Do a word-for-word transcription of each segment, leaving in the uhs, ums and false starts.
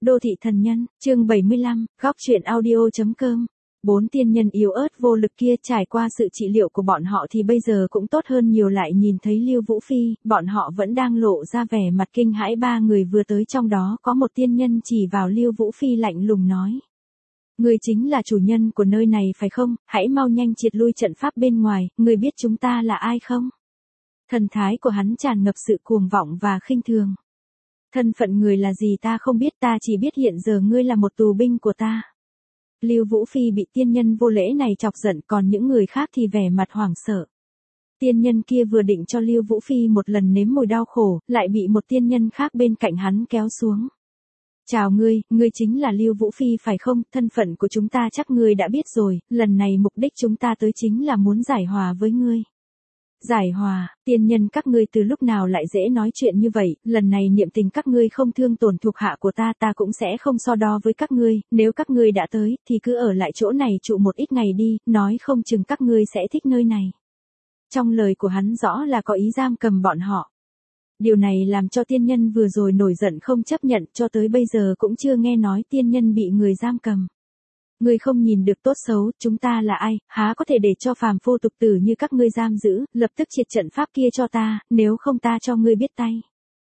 Đô thị thần nhân, chương bảy mươi lăm, góc truyện audio.com. Bốn tiên nhân yếu ớt vô lực kia trải qua sự trị liệu của bọn họ thì bây giờ cũng tốt hơn nhiều, lại nhìn thấy Lưu Vũ Phi, bọn họ vẫn đang lộ ra vẻ mặt kinh hãi. Ba người vừa tới, trong đó có một tiên nhân chỉ vào Lưu Vũ Phi lạnh lùng nói. Người chính là chủ nhân của nơi này phải không? Hãy mau nhanh triệt lui trận pháp bên ngoài, người biết chúng ta là ai không? Thần thái của hắn tràn ngập sự cuồng vọng và khinh thường. Thân phận người là gì ta không biết, ta chỉ biết hiện giờ ngươi là một tù binh của ta. Lưu Vũ Phi bị tiên nhân vô lễ này chọc giận, còn những người khác thì vẻ mặt hoảng sợ. Tiên nhân kia vừa định cho Lưu Vũ Phi một lần nếm mùi đau khổ, lại bị một tiên nhân khác bên cạnh hắn kéo xuống. Chào ngươi, ngươi chính là Lưu Vũ Phi phải không? Thân phận của chúng ta chắc ngươi đã biết rồi, lần này mục đích chúng ta tới chính là muốn giải hòa với ngươi. Giải hòa, tiên nhân các ngươi từ lúc nào lại dễ nói chuyện như vậy, lần này niệm tình các ngươi không thương tổn thuộc hạ của ta, ta cũng sẽ không so đo với các ngươi, nếu các ngươi đã tới, thì cứ ở lại chỗ này trụ một ít ngày đi, nói không chừng các ngươi sẽ thích nơi này. Trong lời của hắn rõ là có ý giam cầm bọn họ. Điều này làm cho tiên nhân vừa rồi nổi giận không chấp nhận, cho tới bây giờ cũng chưa nghe nói tiên nhân bị người giam cầm. Ngươi không nhìn được tốt xấu, chúng ta là ai, há có thể để cho phàm phu tục tử như các ngươi giam giữ, lập tức triệt trận pháp kia cho ta, nếu không ta cho ngươi biết tay.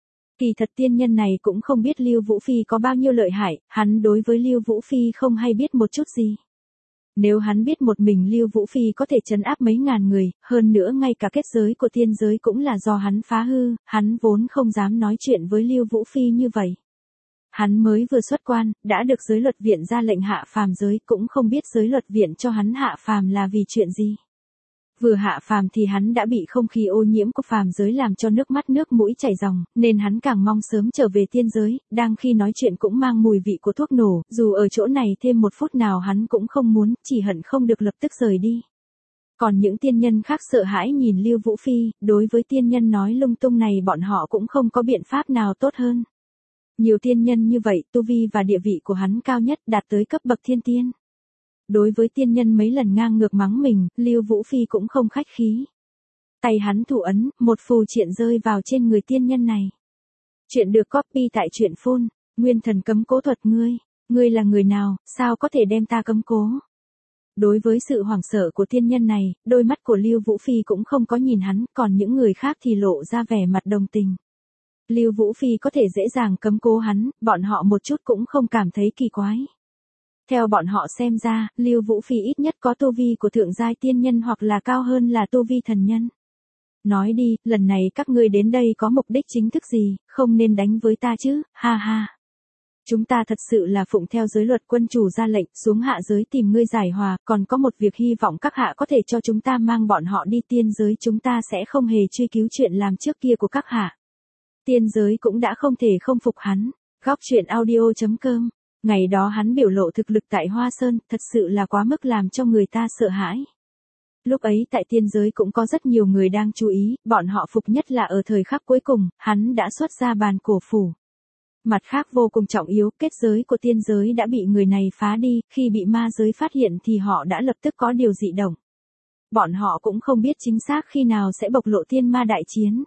Kỳ thật tiên nhân này cũng không biết Lưu Vũ Phi có bao nhiêu lợi hại, hắn đối với Lưu Vũ Phi không hay biết một chút gì. Nếu hắn biết một mình Lưu Vũ Phi có thể trấn áp mấy ngàn người, hơn nữa ngay cả kết giới của tiên giới cũng là do hắn phá hư, hắn vốn không dám nói chuyện với Lưu Vũ Phi như vậy. Hắn mới vừa xuất quan, đã được giới luật viện ra lệnh hạ phàm giới, cũng không biết giới luật viện cho hắn hạ phàm là vì chuyện gì. Vừa hạ phàm thì hắn đã bị không khí ô nhiễm của phàm giới làm cho nước mắt nước mũi chảy ròng, nên hắn càng mong sớm trở về tiên giới, đang khi nói chuyện cũng mang mùi vị của thuốc nổ, dù ở chỗ này thêm một phút nào hắn cũng không muốn, chỉ hận không được lập tức rời đi. Còn những tiên nhân khác sợ hãi nhìn Lưu Vũ Phi, đối với tiên nhân nói lung tung này bọn họ cũng không có biện pháp nào tốt hơn. Nhiều tiên nhân như vậy, tu vi và địa vị của hắn cao nhất, đạt tới cấp bậc thiên tiên. Đối với tiên nhân mấy lần ngang ngược mắng mình, Lưu Vũ Phi cũng không khách khí. Tay hắn thủ ấn, một phù triện rơi vào trên người tiên nhân này. Chuyện được copy tại truyện phone, nguyên thần cấm cố thuật ngươi, ngươi là người nào, sao có thể đem ta cấm cố? Đối với sự hoảng sợ của tiên nhân này, đôi mắt của Lưu Vũ Phi cũng không có nhìn hắn, còn những người khác thì lộ ra vẻ mặt đồng tình. Lưu Vũ Phi có thể dễ dàng cấm cố hắn, bọn họ một chút cũng không cảm thấy kỳ quái. Theo bọn họ xem ra, Lưu Vũ Phi ít nhất có tu vi của thượng giai tiên nhân hoặc là cao hơn là tu vi thần nhân. Nói đi, lần này các ngươi đến đây có mục đích chính thức gì, không nên đánh với ta chứ, ha ha. Chúng ta thật sự là phụng theo giới luật, quân chủ ra lệnh, xuống hạ giới tìm ngươi giải hòa, còn có một việc hy vọng các hạ có thể cho chúng ta mang bọn họ đi tiên giới, chúng ta sẽ không hề truy cứu chuyện làm trước kia của các hạ. Tiên giới cũng đã không thể không phục hắn. Góc truyện audio.com. Ngày đó hắn biểu lộ thực lực tại Hoa Sơn, thật sự là quá mức làm cho người ta sợ hãi. Lúc ấy tại tiên giới cũng có rất nhiều người đang chú ý, bọn họ phục nhất là ở thời khắc cuối cùng, hắn đã xuất ra bàn cổ phủ. Mặt khác vô cùng trọng yếu, kết giới của tiên giới đã bị người này phá đi, khi bị ma giới phát hiện thì họ đã lập tức có điều dị động. Bọn họ cũng không biết chính xác khi nào sẽ bộc lộ tiên ma đại chiến.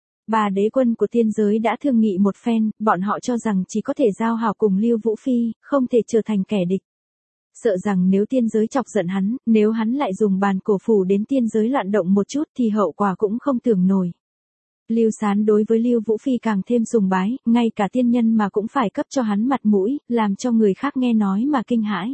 Ba đế quân của tiên giới đã thương nghị một phen, bọn họ cho rằng chỉ có thể giao hảo cùng Lưu Vũ Phi, không thể trở thành kẻ địch. Sợ rằng nếu tiên giới chọc giận hắn, nếu hắn lại dùng bàn cổ phủ đến tiên giới loạn động một chút thì hậu quả cũng không tưởng nổi. Lưu Sán đối với Lưu Vũ Phi càng thêm sùng bái, ngay cả tiên nhân mà cũng phải cấp cho hắn mặt mũi, làm cho người khác nghe nói mà kinh hãi.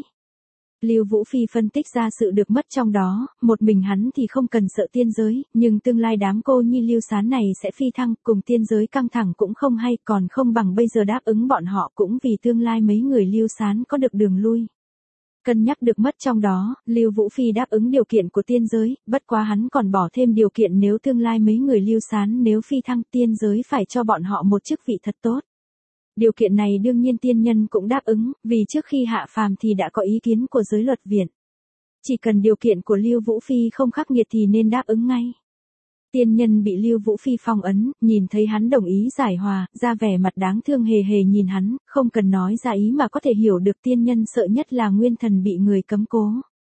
Lưu Vũ Phi phân tích ra sự được mất trong đó, một mình hắn thì không cần sợ tiên giới, nhưng tương lai đám cô nhi Lưu Sán này sẽ phi thăng, cùng tiên giới căng thẳng cũng không hay, còn không bằng bây giờ đáp ứng bọn họ, cũng vì tương lai mấy người Lưu Sán có được đường lui. Cân nhắc được mất trong đó, Lưu Vũ Phi đáp ứng điều kiện của tiên giới, bất quá hắn còn bỏ thêm điều kiện nếu tương lai mấy người Lưu Sán nếu phi thăng tiên giới phải cho bọn họ một chức vị thật tốt. Điều kiện này đương nhiên tiên nhân cũng đáp ứng, vì trước khi hạ phàm thì đã có ý kiến của giới luật viện. Chỉ cần điều kiện của Lưu Vũ Phi không khắc nghiệt thì nên đáp ứng ngay. Tiên nhân bị Lưu Vũ Phi phong ấn, nhìn thấy hắn đồng ý giải hòa, ra vẻ mặt đáng thương hề hề nhìn hắn, không cần nói ra ý mà có thể hiểu được tiên nhân sợ nhất là nguyên thần bị người cấm cố.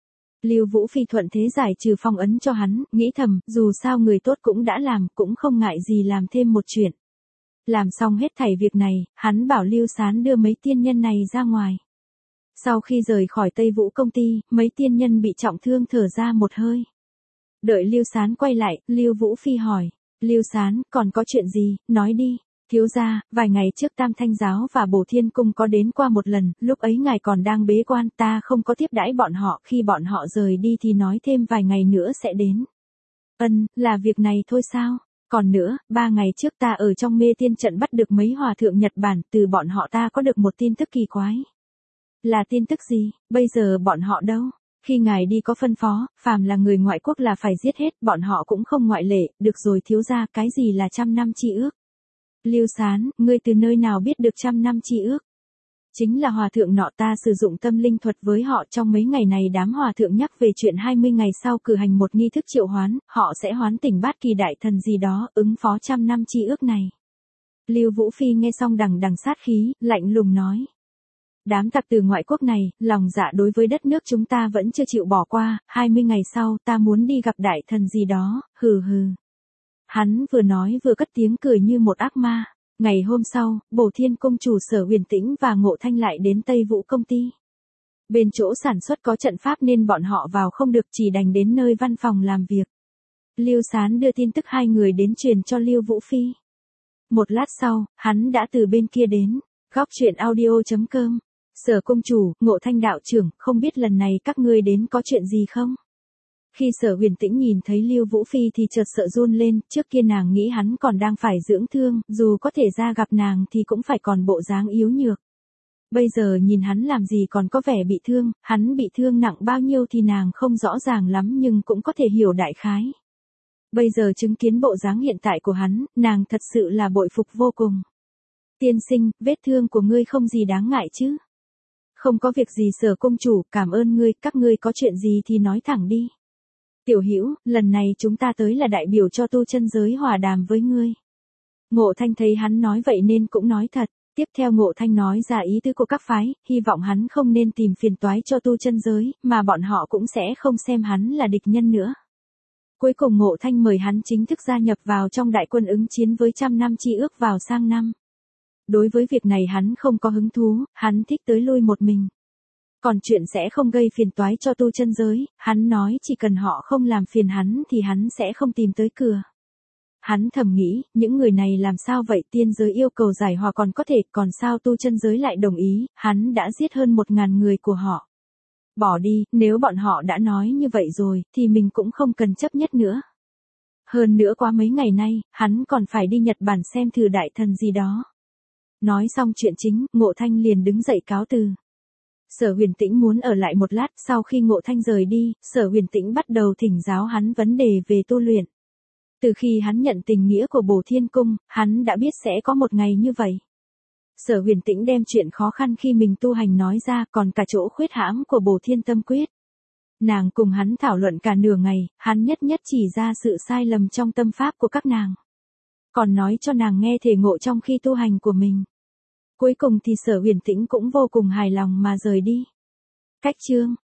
Lưu Vũ Phi thuận thế giải trừ phong ấn cho hắn, nghĩ thầm, dù sao người tốt cũng đã làm, cũng không ngại gì làm thêm một chuyện. Làm xong hết thảy việc này, hắn bảo Lưu Sán đưa mấy tiên nhân này ra ngoài. Sau khi rời khỏi Tây Vũ công ty, mấy tiên nhân bị trọng thương thở ra một hơi. Đợi Lưu Sán quay lại, Lưu Vũ Phi hỏi, Lưu Sán, còn có chuyện gì, nói đi. Thiếu gia, vài ngày trước Tam Thanh Giáo và Bổ Thiên Cung có đến qua một lần, lúc ấy ngài còn đang bế quan, ta không có tiếp đãi bọn họ, khi bọn họ rời đi thì nói thêm vài ngày nữa sẽ đến. Ân, là việc này thôi sao? Còn nữa, ba ngày trước ta ở trong mê tiên trận bắt được mấy hòa thượng Nhật Bản, từ bọn họ ta có được một tin tức kỳ quái. Là tin tức gì, bây giờ bọn họ đâu? Khi ngài đi có phân phó, phàm là người ngoại quốc là phải giết hết, bọn họ cũng không ngoại lệ, được rồi thiếu gia, cái gì là trăm năm chi ước? Lưu Sán, ngươi từ nơi nào biết được trăm năm chi ước? Chính là hòa thượng nọ, ta sử dụng tâm linh thuật với họ, trong mấy ngày này đám hòa thượng nhắc về chuyện hai mươi ngày sau cử hành một nghi thức triệu hoán, họ sẽ hoán tỉnh bát kỳ đại thần gì đó, ứng phó trăm năm chi ước này. Lưu Vũ Phi nghe xong đằng đằng sát khí, lạnh lùng nói. Đám tặc từ ngoại quốc này, lòng dạ đối với đất nước chúng ta vẫn chưa chịu bỏ qua, hai mươi ngày sau ta muốn đi gặp đại thần gì đó, hừ hừ. Hắn vừa nói vừa cất tiếng cười như một ác ma. Ngày hôm sau, Bổ Thiên Cung chủ Sở Huyền Tĩnh và Ngộ Thanh lại đến Tây Vũ công ty. Bên chỗ sản xuất có trận pháp nên bọn họ vào không được, chỉ đành đến nơi văn phòng làm việc. Lưu Sán đưa tin tức hai người đến truyền cho Lưu Vũ Phi. Một lát sau, hắn đã từ bên kia đến. Góc truyện audio chấm com. Sở công chủ, Ngộ Thanh đạo trưởng, không biết lần này các ngươi đến có chuyện gì không? Khi Sở Huyền Tĩnh nhìn thấy Lưu Vũ Phi thì chợt sợ run lên, trước kia nàng nghĩ hắn còn đang phải dưỡng thương, dù có thể ra gặp nàng thì cũng phải còn bộ dáng yếu nhược. Bây giờ nhìn hắn làm gì còn có vẻ bị thương, hắn bị thương nặng bao nhiêu thì nàng không rõ ràng lắm nhưng cũng có thể hiểu đại khái. Bây giờ chứng kiến bộ dáng hiện tại của hắn, nàng thật sự là bội phục vô cùng. Tiên sinh, vết thương của ngươi không gì đáng ngại chứ? Không có việc gì Sở công chủ, cảm ơn ngươi, các ngươi có chuyện gì thì nói thẳng đi. Tiểu Hữu, lần này chúng ta tới là đại biểu cho tu chân giới hòa đàm với ngươi. Ngộ Thanh thấy hắn nói vậy nên cũng nói thật. Tiếp theo Ngộ Thanh nói ra ý tứ của các phái, hy vọng hắn không nên tìm phiền toái cho tu chân giới, mà bọn họ cũng sẽ không xem hắn là địch nhân nữa. Cuối cùng Ngộ Thanh mời hắn chính thức gia nhập vào trong đại quân ứng chiến với trăm năm chi ước vào sang năm. Đối với việc này hắn không có hứng thú, hắn thích tới lui một mình. Còn chuyện sẽ không gây phiền toái cho tu chân giới, hắn nói chỉ cần họ không làm phiền hắn thì hắn sẽ không tìm tới cửa. Hắn thầm nghĩ, những người này làm sao vậy, tiên giới yêu cầu giải hòa còn có thể, còn sao tu chân giới lại đồng ý, hắn đã giết hơn một ngàn người của họ. Bỏ đi, nếu bọn họ đã nói như vậy rồi, thì mình cũng không cần chấp nhất nữa. Hơn nữa qua mấy ngày nay, hắn còn phải đi Nhật Bản xem thử đại thần gì đó. Nói xong chuyện chính, Ngộ Thanh liền đứng dậy cáo từ. Sở Huyền Tĩnh muốn ở lại một lát, sau khi Ngộ Thanh rời đi, Sở Huyền Tĩnh bắt đầu thỉnh giáo hắn vấn đề về tu luyện. Từ khi hắn nhận tình nghĩa của Bổ Thiên Cung, hắn đã biết sẽ có một ngày như vậy. Sở Huyền Tĩnh đem chuyện khó khăn khi mình tu hành nói ra, còn cả chỗ khuyết hãm của Bổ Thiên Tâm Quyết. Nàng cùng hắn thảo luận cả nửa ngày, hắn nhất nhất chỉ ra sự sai lầm trong tâm pháp của các nàng. Còn nói cho nàng nghe thể ngộ trong khi tu hành của mình. Cuối cùng thì Sở Huyền Tĩnh cũng vô cùng hài lòng mà rời đi. Cách chương